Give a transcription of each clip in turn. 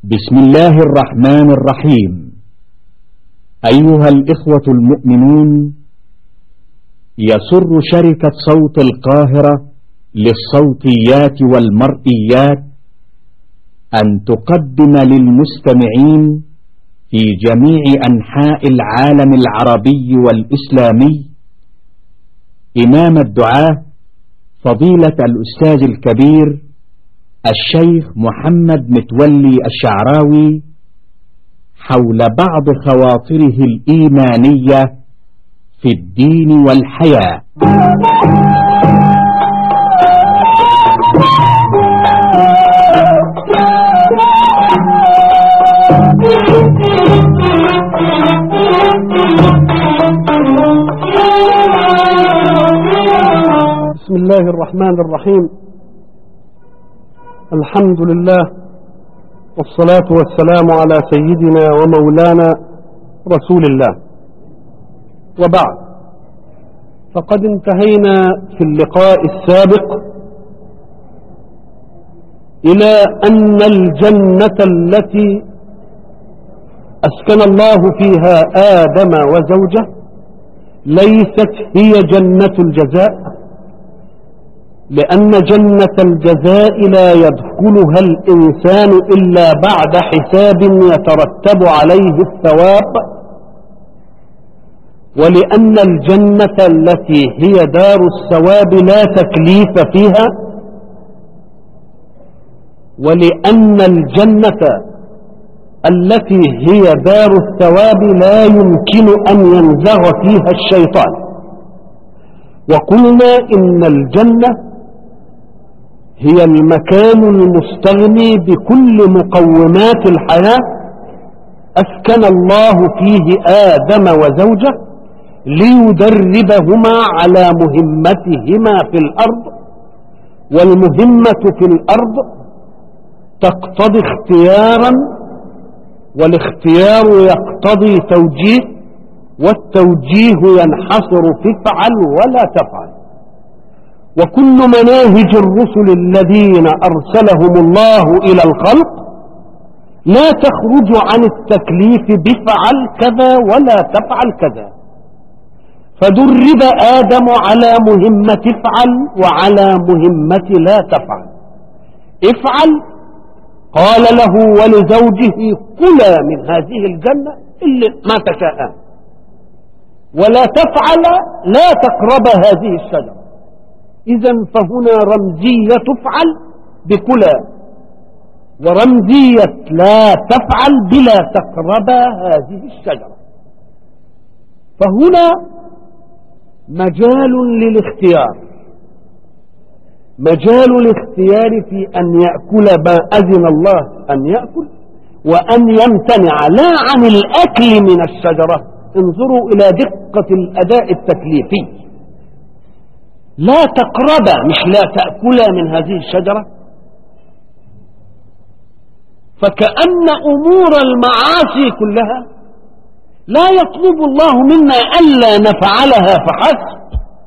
بسم الله الرحمن الرحيم. أيها الإخوة المؤمنون، يسر شركة صوت القاهرة للصوتيات والمرئيات أن تقدم للمستمعين في جميع أنحاء العالم العربي والإسلامي إمام الدعاة فضيلة الأستاذ الكبير الشيخ محمد متولي الشعراوي حول بعض خواطره الإيمانية في الدين والحياة. بسم الله الرحمن الرحيم. الحمد لله والصلاة والسلام على سيدنا ومولانا رسول الله، وبعد، فقد انتهينا في اللقاء السابق إلى أن الجنة التي أسكن الله فيها آدم وزوجه ليست هي جنة الجزاء، لأن جنة الجزاء لا يدخلها الإنسان إلا بعد حساب يترتب عليه الثواب، ولأن الجنة التي هي دار الثواب لا تكليف فيها، ولأن الجنة التي هي دار الثواب لا يمكن أن ينزغ فيها الشيطان. وقلنا إن الجنة هي المكان المستغني بكل مقومات الحياة أسكن الله فيه آدم وزوجه ليدربهما على مهمتهما في الأرض، والمهمة في الأرض تقتضي اختيارا، والاختيار يقتضي توجيه، والتوجيه ينحصر في افعل ولا تفعل. وكل مناهج الرسل الذين أرسلهم الله إلى الخلق لا تخرج عن التكليف بفعل كذا ولا تفعل كذا، فدرب آدم على مهمة افعل وعلى مهمة لا تفعل. افعل قال له ولزوجه كلا من هذه الجنة إلا ما تشاءان، ولا تفعل لا تقرب هذه الشجرة. إذن فهنا رمزية تفعل بكلا، ورمزية لا تفعل بلا تقرب هذه الشجرة. فهنا مجال للاختيار، مجال الاختيار في أن يأكل ما أذن الله أن يأكل، وأن يمتنع لا عن الأكل من الشجرة. انظروا إلى دقة الأداء التكليفي، لا تقربا مش لا تأكلا من هذه الشجرة. فكأن أمور المعاصي كلها لا يطلب الله منا ألا نفعلها فحسب،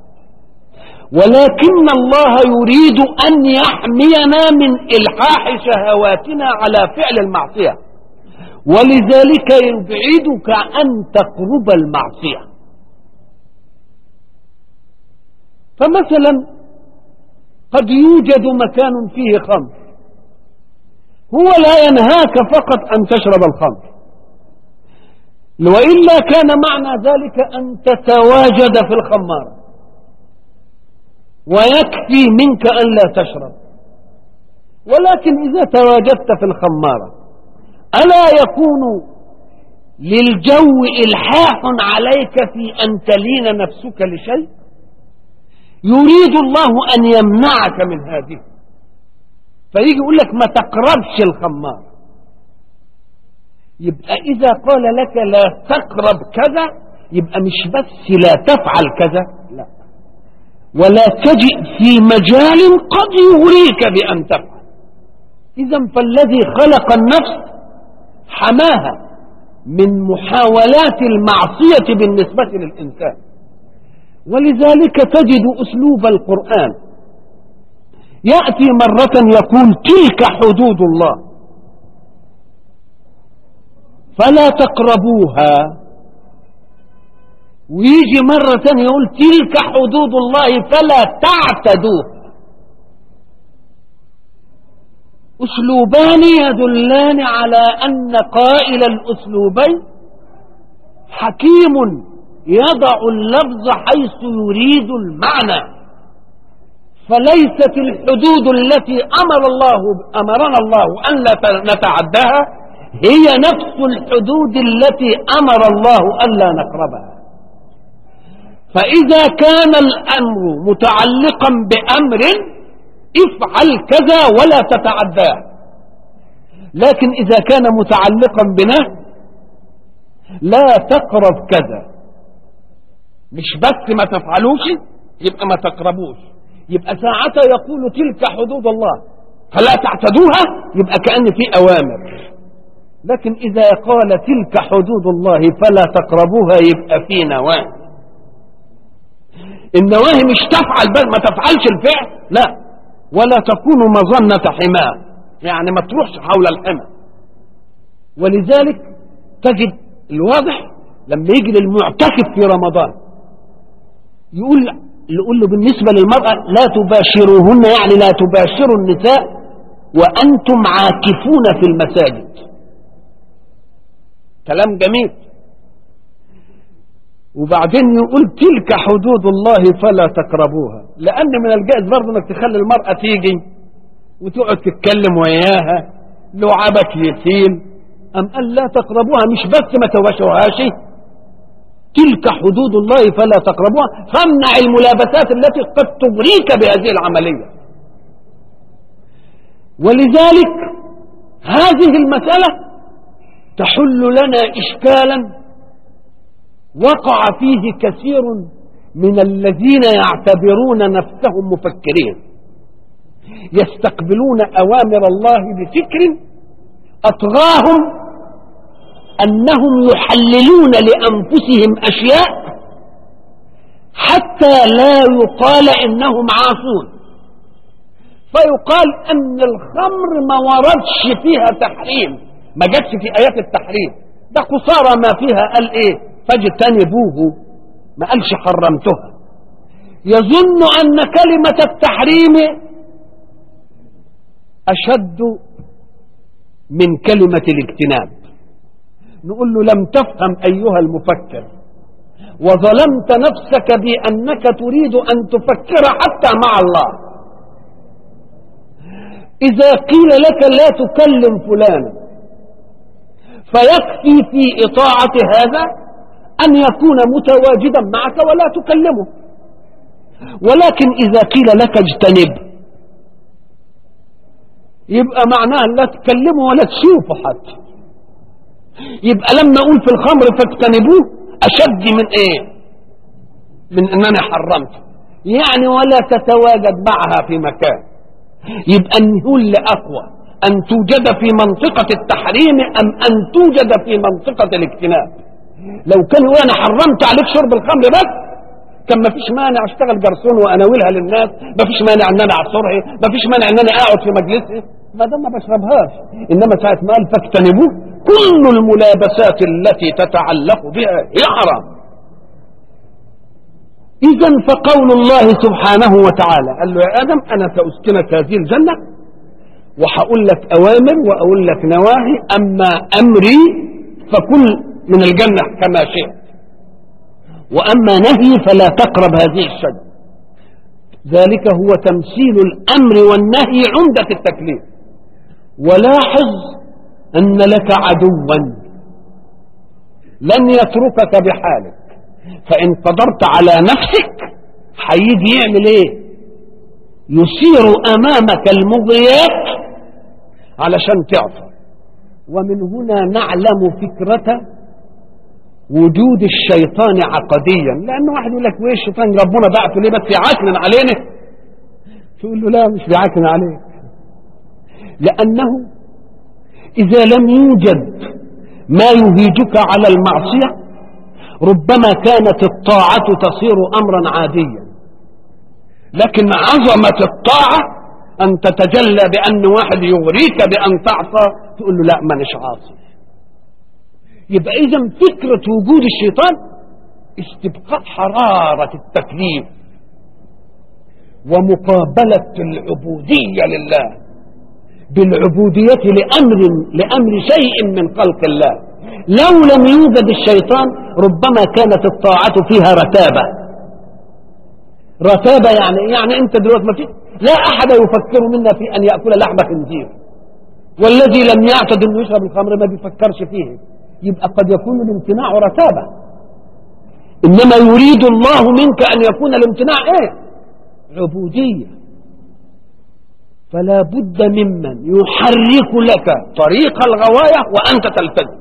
ولكن الله يريد أن يحمينا من إلحاح شهواتنا على فعل المعصية، ولذلك يبعدك أن تقرب المعصية. فمثلا قد يوجد مكان فيه خمر، هو لا ينهاك فقط أن تشرب الخمر، وإلا كان معنى ذلك أن تتواجد في الخمارة ويكفي منك أن لا تشرب. ولكن إذا تواجدت في الخمارة ألا يكون للجو إلحاح عليك في أن تلين نفسك لشيء؟ يريد الله أن يمنعك من هذه، فيجي يقول لك ما تقربش الخمار. يبقى إذا قال لك لا تقرب كذا يبقى مش بس لا تفعل كذا، لا، ولا تجئ في مجال قد يغريك بأن تفعل. إذا فالذي خلق النفس حماها من محاولات المعصية بالنسبة للإنسان. ولذلك تجد أسلوب القرآن يأتي مرة يقول تلك حدود الله، فلا تقربوها، ويجي مرة ثانية يقول تلك حدود الله فلا تعتدوها. أسلوبان يدلان على أن قائل الأسلوبين حكيم يضع اللفظ حيث يريد المعنى. فليست الحدود التي أمرنا الله أن لا نتعداها هي نفس الحدود التي أمر الله أن لا نقربها. فإذا كان الأمر متعلقا بأمر افعل كذا ولا تتعداه، لكن إذا كان متعلقا بنهي لا تقرب كذا، مش بس ما تفعلوش يبقى ما تقربوش، يبقى ساعتها يقول تلك حدود الله فلا تعتدوها يبقى كأن في أوامر. لكن إذا قال تلك حدود الله فلا تقربوها يبقى في نواهي. النواهي مش تفعل بس ما تفعلش الفعل، لا، ولا تكون مظنة حماه، يعني ما تروحش حول الحمى. ولذلك تجد الواضح لما يجي للمعتكف في رمضان يقول له بالنسبة للمرأة لا تباشروهن، يعني لا تباشروا النساء وأنتم عاكفون في المساجد. كلام جميل. وبعدين يقول تلك حدود الله فلا تقربوها، لأن من الجائز برضه انك تخلي المرأة تيجي وتقعد تتكلم وياها لعبك يسيل. أم قال لا تقربوها، مش بس ما تباشروهاش، تلك حدود الله فلا تقربوها، فامنع الملابسات التي قد تغريك بهذه العملية. ولذلك هذه المسألة تحل لنا إشكالا وقع فيه كثير من الذين يعتبرون نفسهم مفكرين، يستقبلون أوامر الله بفكر أطغاهم أنهم يحللون لأنفسهم أشياء حتى لا يقال إنهم عاصون. فيقال أن الخمر ما وردش فيها تحريم، ما جاتش في آيات التحريم، ده قصارى ما فيها قال إيه فاجتنبوه، ما قالش حرمتها. يظن أن كلمة التحريم أشد من كلمة الاجتناب. نقول له لم تفهم أيها المفكر، وظلمت نفسك بأنك تريد أن تفكر حتى مع الله. إذا قيل لك لا تكلم فلانا فيكفي في إطاعة هذا أن يكون متواجدا معك ولا تكلمه، ولكن إذا قيل لك اجتنب يبقى معناه لا تكلمه ولا تشوفه حتى. يبقى لما أقول في الخمر فاجتنبوه أشد من إيه؟ من أنني حرمته، يعني ولا تتواجد معها في مكان. يبقى النهول لأقوى أن توجد في منطقة التحريم أم أن توجد في منطقة الاجتناب. لو كان وانا حرمت عليك شرب الخمر بس كان ما فيش مانع اشتغل جرسون واناولها للناس، ما فيش مانع ان انا اعصرها، ما فيش مانع ان انا اقعد في مجلسي ما دام ما بشربهاش. انما ساعه ما قال فاجتنبوه كل الملابسات التي تتعلق بها هي حرام. اذا فقول الله سبحانه وتعالى قال له يا ادم انا ساسكنك هذه الجنه وهقول لك اوامر واقول لك نواهي، اما امري فكل من الجنة كما شئت، وأما نهي فلا تقرب هذه الشجرة. ذلك هو تمثيل الأمر والنهي عمدة التكليف. ولاحظ أن لك عدوا لن يتركك بحالك، فإن قدرت على نفسك هيجي يعمل إيه؟ يسير أمامك المغريات علشان تعصى. ومن هنا نعلم فكرة وجود الشيطان عقديا، لأنه واحد يقول لك ويه الشيطان ربنا بعته ليه بس يعكنن علينا؟ تقول له لا مش بيعكنن عليك، لأنه إذا لم يوجد ما يهيجك على المعصية ربما كانت الطاعة تصير أمرا عاديا، لكن عظمة الطاعة أن تتجلى بأن واحد يغريك بأن تعصى تقول له لا مانيش عاصي. يبقى إذا فكرة وجود الشيطان استبقاء حرارة التكليف ومقابلة العبودية لله بالعبودية لأمر شيء من خلق الله. لو لم يوجد الشيطان ربما كانت الطاعة فيها رتابة. يعني أنت دلوقتي ما فيه لا أحد يفكر منا في أن يأكل لحم خنزير، والذي لم يعتد أنه يشرب الخمر ما بيفكرش فيه. يبقى قد يكون الامتناع رتابة، إنما يريد الله منك أن يكون الامتناع إيه؟ عبودية. فلا بد ممن يحرك لك طريق الغواية وأنت تلتزم.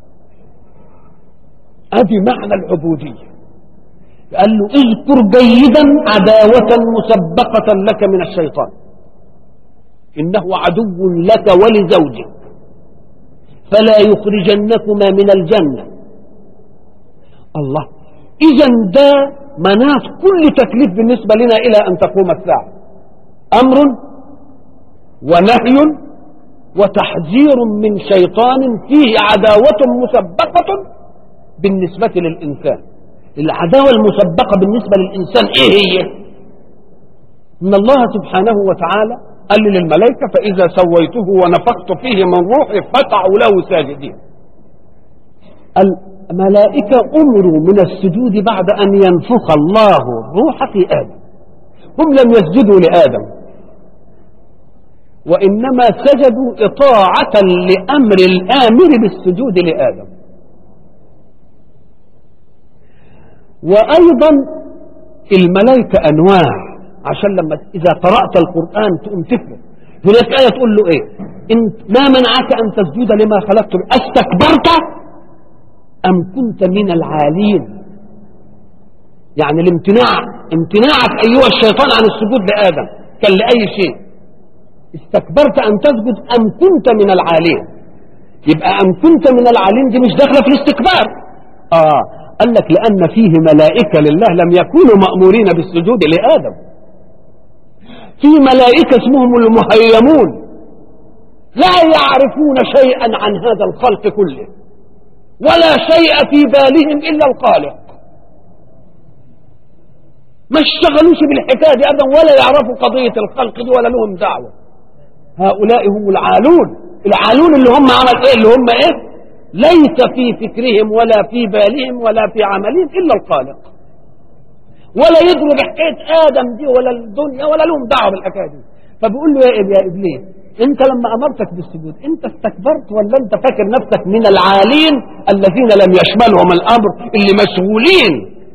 أدي معنى العبودية. قال له اذكر جيدا عداوة مسبقة لك من الشيطان، إنه عدو لك ولزوجك فلا يخرجنكما من الجنة. الله، إذن ده مناط كل تكليف بالنسبة لنا إلى أن تقوم الساعة، أمر ونهي وتحذير من شيطان فيه عداوة مسبقة بالنسبة للإنسان. العداوة المسبقة بالنسبة للإنسان إيه هي؟ إن الله سبحانه وتعالى قال للملائكة فإذا سويته ونفخت فيه من روحي فقعوا له ساجدين. الملائكة أمروا من السجود بعد أن ينفخ الله الروح في آدم. هم لم يسجدوا لآدم، وإنما سجدوا إطاعة لأمر الآمر بالسجود لآدم. وأيضا الملائكة أنواع، عشان لما إذا قرأت القرآن تقوم تفهم. هناك آية تقول له إيه؟ ما منعك أن تسجد لما خلقت؟ أستكبرت أم كنت من العالين؟ يعني امتناعك أيها الشيطان عن السجود لآدم كان لأي شيء. استكبرت أن تسجد أم كنت من العالين؟ يبقى أم كنت من العالين دي مش داخلة في الاستكبار. قال لك لأن فيه ملائكة لله لم يكونوا مأمورين بالسجود لآدم. في ملائكة اسمهم المهيمون لا يعرفون شيئا عن هذا الخلق كله، ولا شيء في بالهم إلا الخالق. ما اشتغلوش بالحكاية دي أبدا، ولا يعرفوا قضية الخلق دي ولا لهم دعوة. هؤلاء هم العالون اللي هم عمل إيه؟ اللي هم إيه؟ ليس في فكرهم ولا في بالهم ولا في عملهم إلا الخالق، ولا يدروا بحكاية آدم دي ولا الدنيا ولا لهم دعوة بالحكاية دي. فبيقول له يا إبليس، أنت لما أمرتك بالسجود أنت استكبرت ولا أنت فاكر نفسك من العالين الذين لم يشملهم الأمر اللي مشغولين؟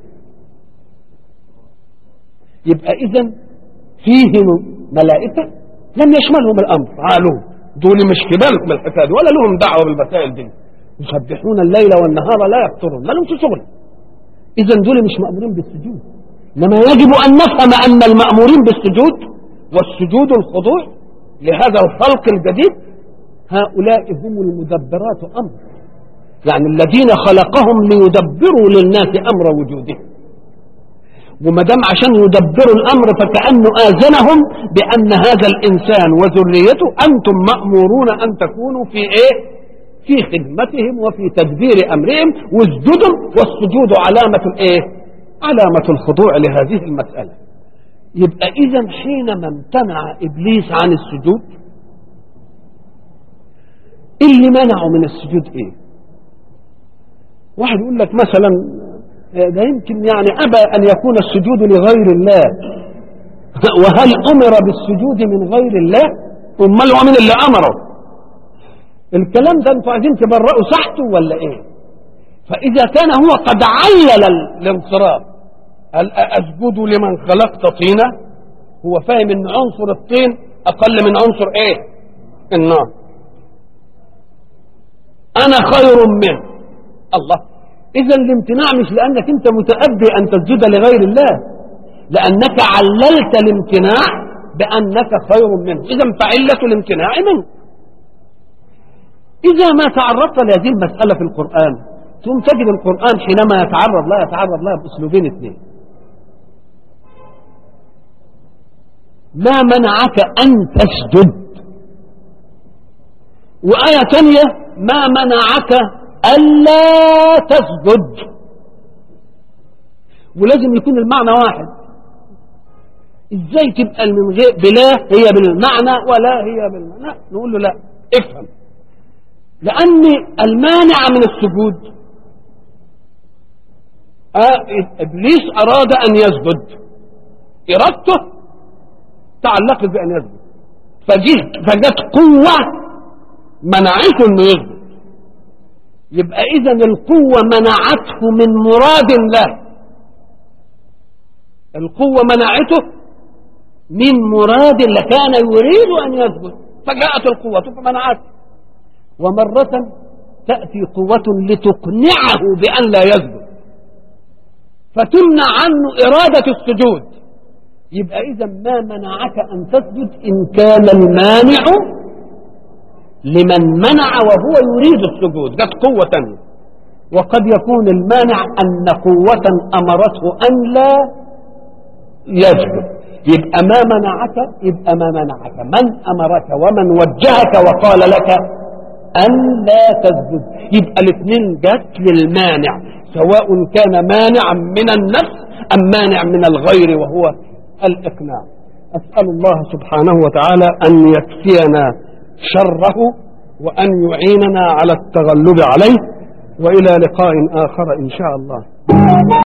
يبقى إذن فيهم ملائكة لم يشملهم الأمر، عالون دول مش كبالك بالحكاية دي ولا لهم دعوة بالمسائل دي، يسبحون الليل والنهار لا يفترون، ما لهمش شغل. إذن دول مش مأمورين بالسجود. لما يجب أن نفهم أن المأمورين بالسجود والسجود الخضوع لهذا الخلق الجديد هؤلاء هم المدبرات أمر، يعني الذين خلقهم ليدبروا للناس أمر وجودهم. وما دام عشان يدبروا الأمر فكأنه آذنهم بأن هذا الإنسان وذريته أنتم مأمورون أن تكونوا في إيه؟ في خدمتهم وفي تدبير أمرهم، واسجدوا، والسجود علامة الإيه؟ علامة الخضوع لهذه المسألة. يبقى إذن حينما امتنع إبليس عن السجود، اللي منعه من السجود إيه؟ واحد يقول لك مثلا ده يمكن يعني أبى أن يكون السجود لغير الله، وهل أمر بالسجود من غير الله؟ أمال هو من اللي أمره؟ الكلام ده انتوا عايزين تبرئوا صحته ولا إيه؟ فإذا كان هو قد علل الانصراف، هل أسجد لمن خلقت طينا؟ هو فاهم ان عنصر الطين أقل من عنصر إيه؟ النار. أنا خير منه. الله، إذا الامتناع مش لأنك أنت متأبي أن تسجد لغير الله، لأنك عللت الامتناع بأنك خير منه، إذا فعلة الامتناع منه. إذا ما تعرضت لهذه المسألة في القرآن ثم تجد القرآن حينما يتعرض لها بأسلوبين اثنين. ما منعك أن تسجد، وآية ثانية ما منعك ألا تسجد، ولازم يكون المعنى واحد. ازاي تبقى من غير بلا هي بالمعنى ولا هي بالمعنى؟ نقول له لا، افهم، لأن المانع من السجود إبليس أراد أن يسجد، إرادته تعلقت بأن يسجد، فجت قوة منعته أنه يسجد. يبقى إذن القوة منعته من مراد الله، القوة منعته من مراد الله، كان يريد أن يسجد فجاءت القوة فمنعته. ومرة تأتي قوة لتقنعه بأن لا يسجد فتمنع عنه إرادة السجود. يبقى إذا ما منعك أن تسجد إن كان المانع لمن منع وهو يريد السجود، جت قوة تانية. وقد يكون المانع أن قوة أمرته أن لا يسجد، يبقى ما منعك، يبقى ما منعك من أمرك ومن وجهك وقال لك أن لا تسجد. يبقى الاثنين جت للمانع، سواء كان مانعا من النفس أم مانع من الغير وهو الإقناع. أسأل الله سبحانه وتعالى أن يكفينا شره وأن يعيننا على التغلب عليه، وإلى لقاء آخر إن شاء الله.